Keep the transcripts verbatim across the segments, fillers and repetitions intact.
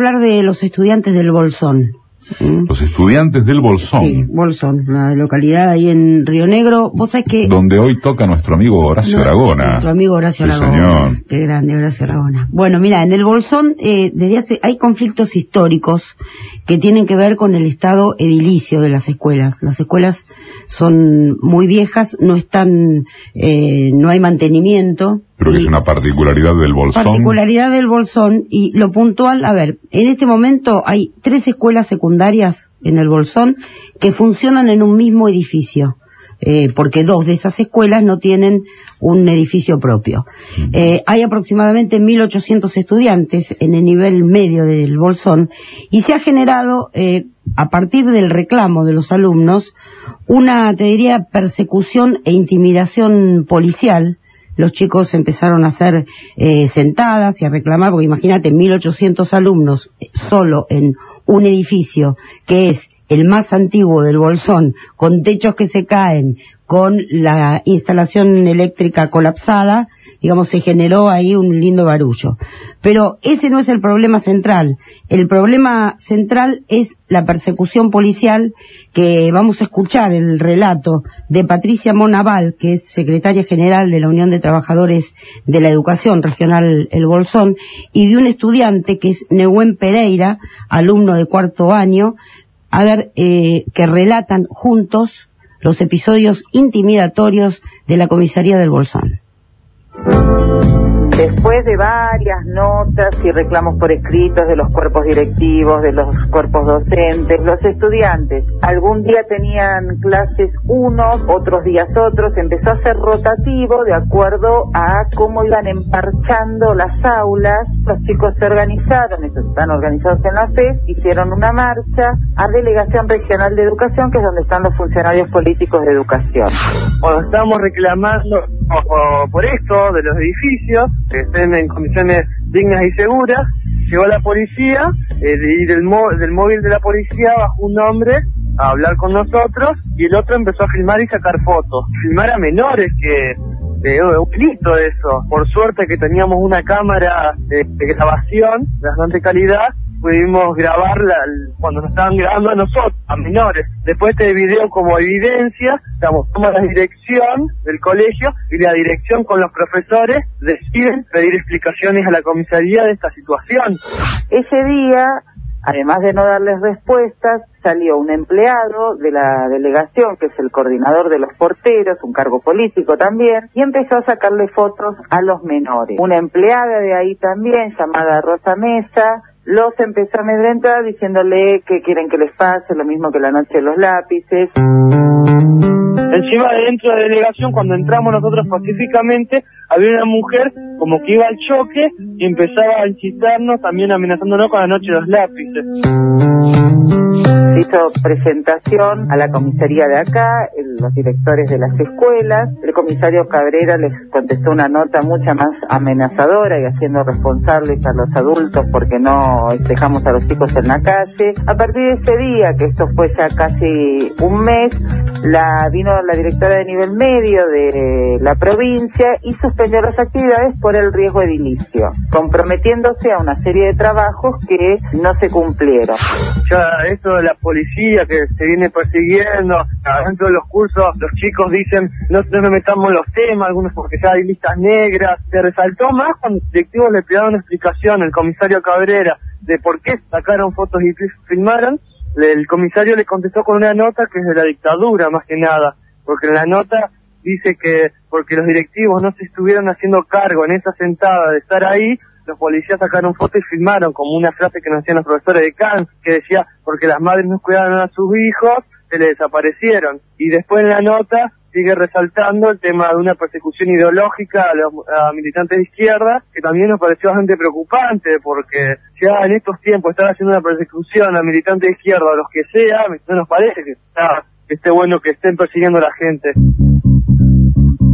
hablar de los estudiantes del Bolsón. Los estudiantes del Bolsón. Sí, Bolsón, una localidad ahí en Río Negro. Vos sabés que... Donde hoy toca nuestro amigo Horacio no, Aragona. Nuestro amigo Horacio sí, Aragona. Señor. Qué grande, Horacio Aragona. Bueno, mira, en el Bolsón eh, desde hace hay conflictos históricos que tienen que ver con el estado edilicio de las escuelas. Las escuelas son muy viejas, no están, eh, no hay mantenimiento. Pero que es una particularidad del Bolsón. Particularidad del Bolsón, y lo puntual, a ver, en este momento hay tres escuelas secundarias en el Bolsón que funcionan en un mismo edificio, eh, porque dos de esas escuelas no tienen un edificio propio. Uh-huh. Eh, hay aproximadamente mil ochocientos estudiantes en el nivel medio del Bolsón, y se ha generado, eh, a partir del reclamo de los alumnos, una, te diría, persecución e intimidación policial. Los chicos empezaron a hacer eh, sentadas y a reclamar, porque imagínate, mil ochocientos alumnos solo en un edificio que es el más antiguo del Bolsón, con techos que se caen, con la instalación eléctrica colapsada, digamos, se generó ahí un lindo barullo. Pero ese no es el problema central. El problema central es la persecución policial, que vamos a escuchar el relato de Patricia Monaval, que es secretaria general de la Unión de Trabajadores de la Educación Regional El Bolsón, y de un estudiante que es Nehuen Pereira, alumno de cuarto año, a ver, eh, que relatan juntos los episodios intimidatorios de la comisaría del Bolsón. Después de varias notas y reclamos por escritos de los cuerpos directivos, de los cuerpos docentes, los estudiantes, algún día tenían clases unos, otros días otros, empezó a ser rotativo de acuerdo a cómo iban emparchando las aulas. Los chicos se organizaron, ellos están organizados en la F E S, hicieron una marcha a Delegación Regional de Educación, que es donde están los funcionarios políticos de educación. Bueno, estamos reclamando por, por esto de los edificios, que estén en condiciones dignas y seguras. Llegó la policía, eh, y del, del móvil de la policía bajó un hombre a hablar con nosotros, y el otro empezó a filmar y sacar fotos. Filmar a menores, que eh, un delito eso. Por suerte que teníamos una cámara de, de grabación de bastante calidad, pudimos grabarla cuando nos estaban grabando a nosotros, a menores. Después este video como evidencia, estamos tomando la dirección del colegio, y la dirección con los profesores deciden pedir explicaciones a la comisaría de esta situación. Ese día, además de no darles respuestas, salió un empleado de la delegación, que es el coordinador de los porteros, un cargo político también, y empezó a sacarle fotos a los menores. Una empleada de ahí también, llamada Rosa Mesa, los empezó a amedrentar diciéndole que quieren que les pase lo mismo que la noche de los lápices. Encima, dentro de la delegación, cuando entramos nosotros pacíficamente, había una mujer como que iba al choque y empezaba a incitarnos, también amenazándonos con la noche de los lápices. Se hizo presentación a la comisaría de acá, el, los directores de las escuelas. El comisario Cabrera les contestó una nota mucha más amenazadora y haciendo responsables a los adultos porque no dejamos a los chicos en la calle. A partir de ese día, que esto fue ya casi un mes, la vino la directora de nivel medio de la provincia y suspendió las actividades por el riesgo edilicio, comprometiéndose a una serie de trabajos que no se cumplieron. Ya esto de la policía que se viene persiguiendo, dentro de los cursos los chicos dicen no, no nos metamos en los temas, algunos porque ya hay listas negras. Se resaltó más cuando los directivos le pidieron una explicación al comisario Cabrera de por qué sacaron fotos y filmaron. El comisario le contestó con una nota que es de la dictadura más que nada, porque en la nota dice que porque los directivos no se estuvieron haciendo cargo en esa sentada de estar ahí, los policías sacaron fotos y filmaron, como una frase que nos hacían los profesores de C A N, que decía, porque las madres no cuidaron a sus hijos, se les desaparecieron. Y después en la nota sigue resaltando el tema de una persecución ideológica a los a militantes de izquierda, que también nos pareció bastante preocupante, porque ya en estos tiempos estar haciendo una persecución a militantes de izquierda o los que sea, no nos parece que, está, que esté bueno que estén persiguiendo a la gente.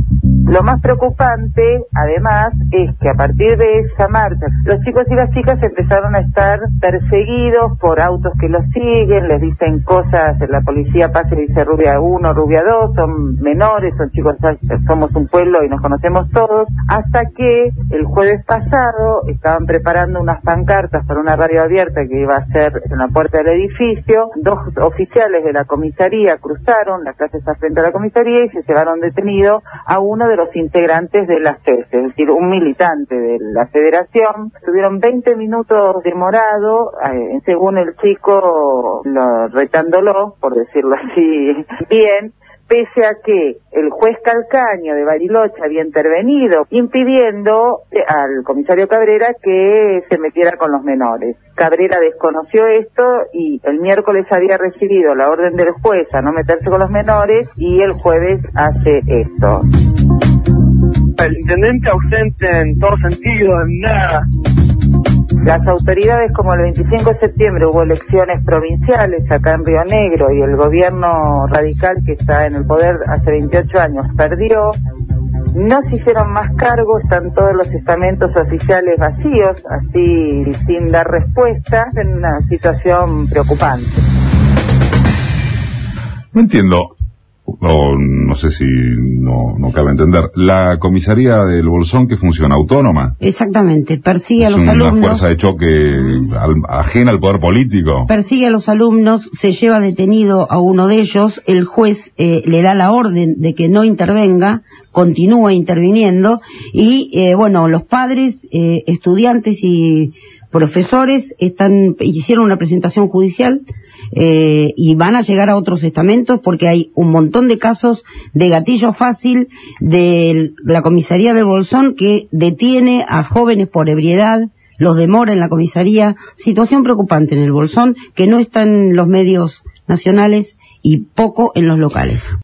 Lo más preocupante, además, es que a partir de esa marcha, los chicos y las chicas empezaron a estar perseguidos por autos que los siguen, les dicen cosas, la policía pasa y dice rubia uno, rubia dos, son menores, son chicos, somos un pueblo y nos conocemos todos, hasta que el jueves pasado estaban preparando unas pancartas para una radio abierta que iba a ser en la puerta del edificio. Dos oficiales de la comisaría cruzaron, la calle está frente a la comisaría, y se llevaron detenido a uno de los integrantes de la F E S, es decir, un militante de la federación. Tuvieron veinte minutos demorado, eh, según el chico, lo, retándolo, por decirlo así bien, pese a que el juez Calcaño de Bariloche había intervenido impidiendo al comisario Cabrera que se metiera con los menores. Cabrera desconoció esto y el miércoles había recibido la orden del juez a no meterse con los menores y el jueves hace esto. El intendente ausente en todo sentido, en nada. Las autoridades, como el veinticinco de septiembre hubo elecciones provinciales acá en Río Negro y el gobierno radical que está en el poder hace veintiocho años perdió, no se hicieron más cargos, están todos los estamentos oficiales vacíos, así sin dar respuesta, en una situación preocupante. No entiendo, o no sé si no, no cabe entender, la comisaría del Bolsón que funciona autónoma. Exactamente, persigue es a los una alumnos. Una fuerza de choque al, ajena al poder político. Persigue a los alumnos, se lleva detenido a uno de ellos, el juez eh, le da la orden de que no intervenga, continúa interviniendo y, eh, bueno, los padres, eh, estudiantes y profesores están hicieron una presentación judicial eh, y van a llegar a otros estamentos porque hay un montón de casos de gatillo fácil de la comisaría del Bolsón que detiene a jóvenes por ebriedad, los demora en la comisaría, situación preocupante en el Bolsón que no está en los medios nacionales y poco en los locales.